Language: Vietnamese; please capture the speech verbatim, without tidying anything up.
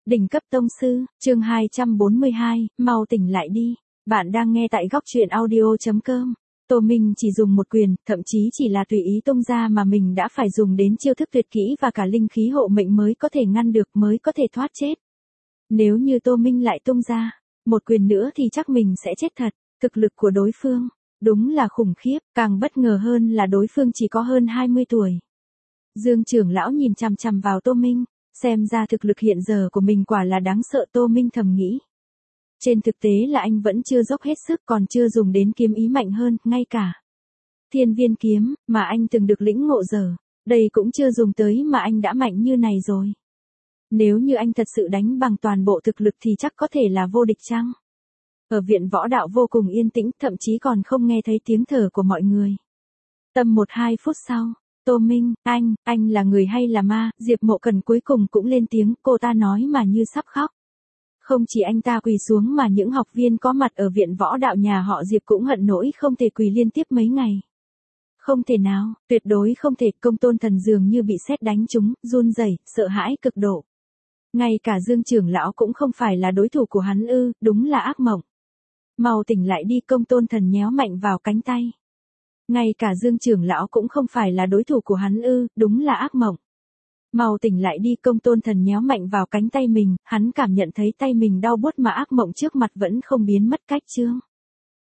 Đỉnh cấp tông sư, chương hai trăm bốn mươi hai, mau tỉnh lại đi. Bạn đang nghe tại góc truyện audio chấm com. Tô Minh chỉ dùng một quyền, thậm chí chỉ là tùy ý tung ra mà mình đã phải dùng đến chiêu thức tuyệt kỹ và cả linh khí hộ mệnh mới có thể ngăn được, mới có thể thoát chết. Nếu như Tô Minh lại tung ra một quyền nữa thì chắc mình sẽ chết thật. Thực lực của đối phương đúng là khủng khiếp, càng bất ngờ hơn là đối phương chỉ có hơn hai mươi tuổi. Dương trưởng lão nhìn chằm chằm vào Tô Minh, xem ra thực lực hiện giờ của mình quả là đáng sợ. Tô Minh thầm nghĩ. Trên thực tế là anh vẫn chưa dốc hết sức, còn chưa dùng đến kiếm ý mạnh hơn, ngay cả Thiên Viên kiếm mà anh từng được lĩnh ngộ giờ, đây cũng chưa dùng tới mà anh đã mạnh như này rồi. Nếu như anh thật sự đánh bằng toàn bộ thực lực thì chắc có thể là vô địch chăng? Ở viện võ đạo vô cùng yên tĩnh, thậm chí còn không nghe thấy tiếng thở của mọi người. Tầm một hai phút sau, Tô Minh, anh, anh là người hay là ma? Diệp Mộ Cần cuối cùng cũng lên tiếng, cô ta nói mà như sắp khóc. Không chỉ anh ta quỳ xuống mà những học viên có mặt ở viện võ đạo nhà họ Diệp cũng hận nỗi không thể quỳ liên tiếp mấy ngày. Không thể nào, tuyệt đối không thể. Công Tôn Thần dường như bị sét đánh trúng, run rẩy, sợ hãi cực độ. Ngay cả Dương trưởng lão cũng không phải là đối thủ của hắn ư? Đúng là ác mộng. Mau tỉnh lại đi. Công Tôn Thần nhéo mạnh vào cánh tay. Ngay cả Dương trưởng lão cũng không phải là đối thủ của hắn ư? Đúng là ác mộng. Mau tỉnh lại đi. Công Tôn Thần nhéo mạnh vào cánh tay mình, hắn cảm nhận thấy tay mình đau buốt mà ác mộng trước mặt vẫn không biến mất. Cách chương